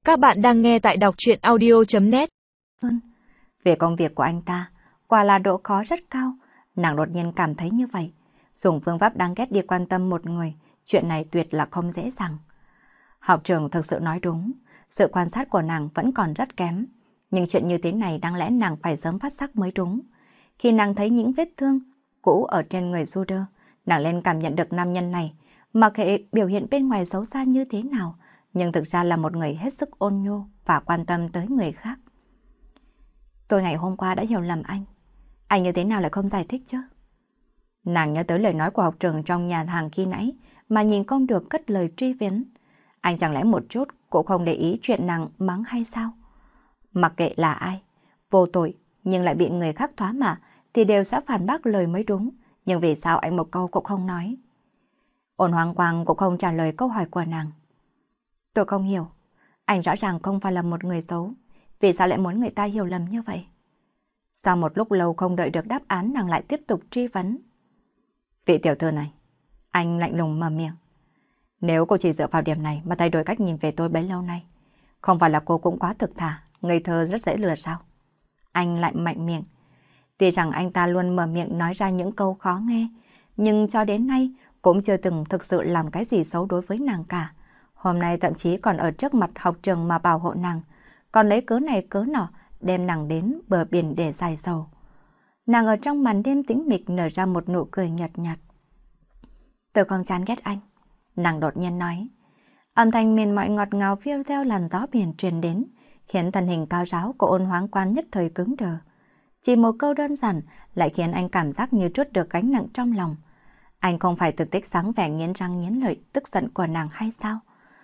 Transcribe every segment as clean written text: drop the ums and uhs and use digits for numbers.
Các bạn đang nghe tại đọc truyện audio.net. Về công việc của anh ta, quả là độ khó rất cao. Nàng đột nhiên cảm thấy như vậy. Dùng phương pháp đáng ghét đi quan tâm một người, chuyện này tuyệt là không dễ dàng. Học trưởng thực sự nói đúng, sự quan sát của nàng vẫn còn rất kém. Nhưng chuyện như thế này đáng lẽ nàng phải sớm phát giác mới đúng. Khi nàng thấy những vết thương cũ ở trên người Juder, nàng lên cảm nhận được nam nhân này, mặc kệ biểu hiện bên ngoài xấu xa như thế nào, nhưng thực ra là một người hết sức ôn nhu và quan tâm tới người khác. Tôi ngày hôm qua đã hiểu lầm anh như thế nào lại không giải thích chứ? Nàng nhớ tới lời nói của học trưởng trong nhà hàng khi nãy mà nhìn không được cất lời truy vấn. Anh chẳng lẽ một chút cũng không để ý chuyện nàng mắng hay sao? Mặc kệ là ai, vô tội nhưng lại bị người khác thoá mạ thì đều sẽ phản bác lời mới đúng. Nhưng vì sao anh một câu cũng không nói? Ôn Hoang Quang cũng không trả lời câu hỏi của nàng. Tôi không hiểu, anh rõ ràng không phải là một người xấu, vì sao lại muốn người ta hiểu lầm như vậy? Sau một lúc lâu không đợi được đáp án, nàng lại tiếp tục truy vấn. Vị tiểu thư này, anh lạnh lùng mở miệng. Nếu cô chỉ dựa vào điểm này mà thay đổi cách nhìn về tôi bấy lâu nay, không phải là cô cũng quá thực thà, ngây thơ rất dễ lừa sao? Anh lại mạnh miệng. Tuy rằng anh ta luôn mở miệng nói ra những câu khó nghe, nhưng cho đến nay cũng chưa từng thực sự làm cái gì xấu đối với nàng cả. Hôm nay thậm chí còn ở trước mặt học trường mà bảo hộ nàng, còn lấy cớ này cớ nọ đem nàng đến bờ biển để giải sầu. Nàng ở trong màn đêm tĩnh mịch nở ra một nụ cười nhợt nhạt. Tôi không chán ghét anh, nàng đột nhiên nói. Âm thanh mềm mại ngọt ngào phiêu theo làn gió biển truyền đến, khiến thân hình cao ráo của Ôn Hoáng Quan nhất thời cứng đờ. Chỉ một câu đơn giản lại khiến anh cảm giác như trút được gánh nặng trong lòng. Anh không phải thực tích sáng vẻ nghiến răng nghiến lợi tức giận của nàng hay sao?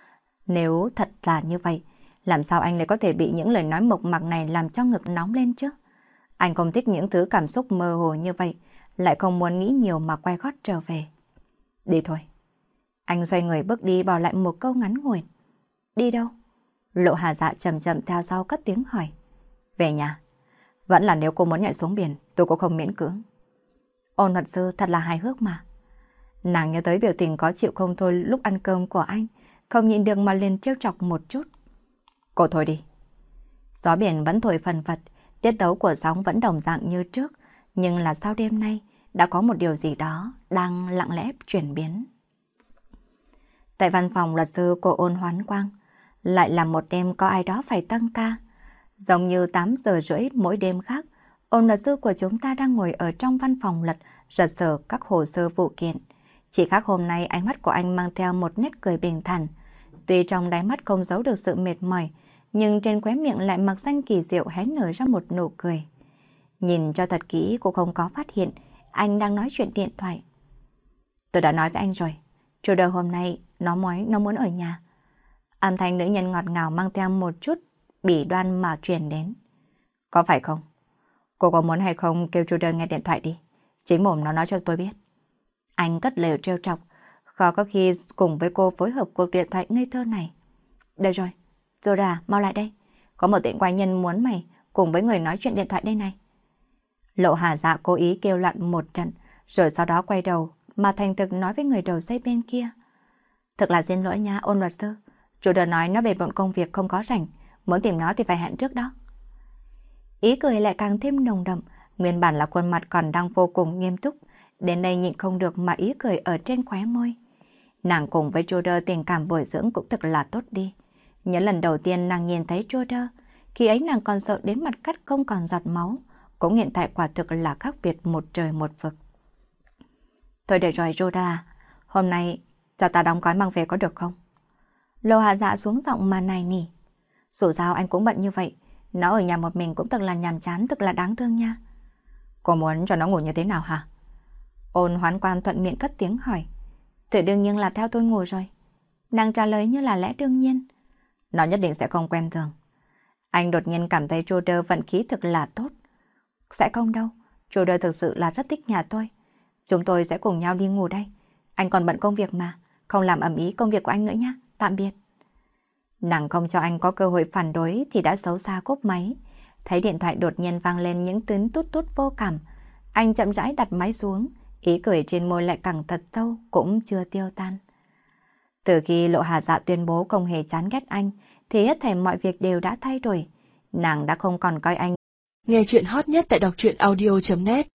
Nếu thật là như vậy, làm sao anh lại có thể bị những lời nói mộc mạc này làm cho ngực nóng lên chứ? Anh không thích những thứ cảm xúc mơ hồ như vậy, lại không muốn nghĩ nhiều mà quay gót trở về. Đi thôi. Anh xoay người bước đi bỏ lại một câu ngắn ngủi. Đi đâu? Lộ Hà Dạ chậm chậm theo sau cất tiếng hỏi. Về nhà. Vẫn là nếu cô muốn nhảy xuống biển, tôi cũng không miễn cưỡng. Ôn luật sư thật là hài hước mà. Nàng nhớ tới biểu tình có chịu không thôi lúc ăn cơm của anh, không nhịn được mà liền trêu chọc một chút. Cô thôi đi. Gió biển vẫn thổi phần phật, tiết tấu của sóng vẫn đồng dạng như trước, nhưng là sau đêm nay đã có một điều gì đó đang lặng lẽ chuyển biến. Tại văn phòng luật sư của Ôn Hoán Quang, lại là một đêm có ai đó phải tăng ca. Giống như 8 giờ rưỡi mỗi đêm khác, ôn luật sư của chúng ta đang ngồi ở trong văn phòng lật, rật rờ các hồ sơ vụ kiện. Chỉ khác hôm nay ánh mắt của anh mang theo một nét cười bình thản. Tuy trong đáy mắt không giấu được sự mệt mỏi, nhưng trên khóe miệng lại mặc danh kỳ diệu hé nở ra một nụ cười. Nhìn cho thật kỹ cô không có phát hiện anh đang nói chuyện điện thoại. Tôi đã nói với anh rồi, chủ đầu hôm nay nó muốn ở nhà. Âm thanh nữ nhân ngọt ngào mang theo một chút bỉ đoan mà truyền đến. Có phải không? Cô có muốn hay không kêu chủ đơn nghe điện thoại đi. Chính mồm nó nói cho tôi biết. Anh cất lời trêu chọc, khó có khi cùng với cô phối hợp cuộc điện thoại ngây thơ này. Được rồi, Zoda, mau lại đây. Có một tiện quái nhân muốn mày cùng với người nói chuyện điện thoại đây này. Lộ Hà Dạ cố ý kêu loạn một trận, rồi sau đó quay đầu mà thành thực nói với người đầu dây bên kia. Thật là xin lỗi nha, Ôn luật sư. Chủ đơn nói nó bề bộn công việc không có rảnh, muốn tìm nó thì phải hẹn trước đó. Ý cười lại càng thêm nồng đậm, nguyên bản là khuôn mặt còn đang vô cùng nghiêm túc, đến đây nhịn không được mà ý cười ở trên khóe môi. Nàng cùng với Juder tình cảm bồi dưỡng cũng thật là tốt đi. Nhớ lần đầu tiên nàng nhìn thấy Juder, khi ấy nàng còn sợ đến mặt cắt không còn giọt máu, cũng hiện tại quả thực là khác biệt một trời một vực. Thôi được rồi Juder, hôm nay cho ta đóng gói mang về có được không? Lô Hạ Dạ xuống giọng mà nài nỉ. Dù sao anh cũng bận như vậy, nó ở nhà một mình cũng thật là nhàm chán, thật là đáng thương nha. Cô muốn cho nó ngủ như thế nào hả? Ôn Hoán Quan thuận miệng cất tiếng hỏi. Thì đương nhiên là theo tôi ngủ rồi. Nàng trả lời như là lẽ đương nhiên. Nó nhất định sẽ không quen giường. Anh đột nhiên cảm thấy Juder vận khí thực là tốt. Sẽ không đâu, Juder thực sự là rất thích nhà tôi. Chúng tôi sẽ cùng nhau đi ngủ đây. Anh còn bận công việc mà, không làm ầm ĩ công việc của anh nữa nhé. Tạm biệt. Nàng không cho anh có cơ hội phản đối thì đã xấu xa cúp máy. Thấy điện thoại đột nhiên vang lên những tiếng tút tút vô cảm. Anh chậm rãi đặt máy xuống, ý cười trên môi lại càng thật sâu cũng chưa tiêu tan. Từ khi Lộ Hà Dạ tuyên bố không hề chán ghét anh, thì hết thảy mọi việc đều đã thay đổi. Nàng đã không còn coi anh. Nghe chuyện hot nhất tại đọc truyện audio.net